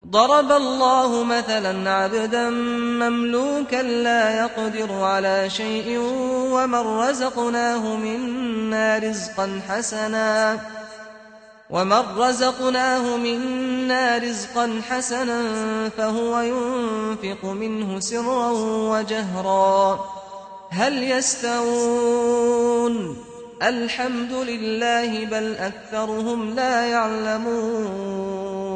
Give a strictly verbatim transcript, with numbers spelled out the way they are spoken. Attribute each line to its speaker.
Speaker 1: ضرب الله مثلا عبدا مملوكا لا يقدر على شيء ومن رزقناه منا رزقا حسنا ومن رزقناه منا رزقا حسنا فهو ينفق منه سرا وجهرا هل يستوون الحمد لله بل أكثرهم لا يعلمون